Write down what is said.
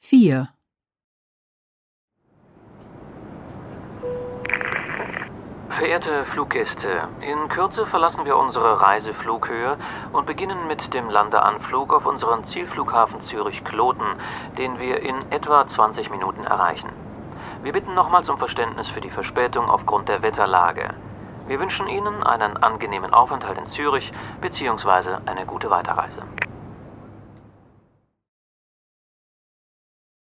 4. Verehrte Fluggäste, in Kürze verlassen wir unsere Reiseflughöhe und beginnen mit dem Landeanflug auf unseren Zielflughafen Zürich-Kloten, den wir in etwa 20 Minuten erreichen. Wir bitten nochmals um Verständnis für die Verspätung aufgrund der Wetterlage. Wir wünschen Ihnen einen angenehmen Aufenthalt in Zürich bzw. eine gute Weiterreise.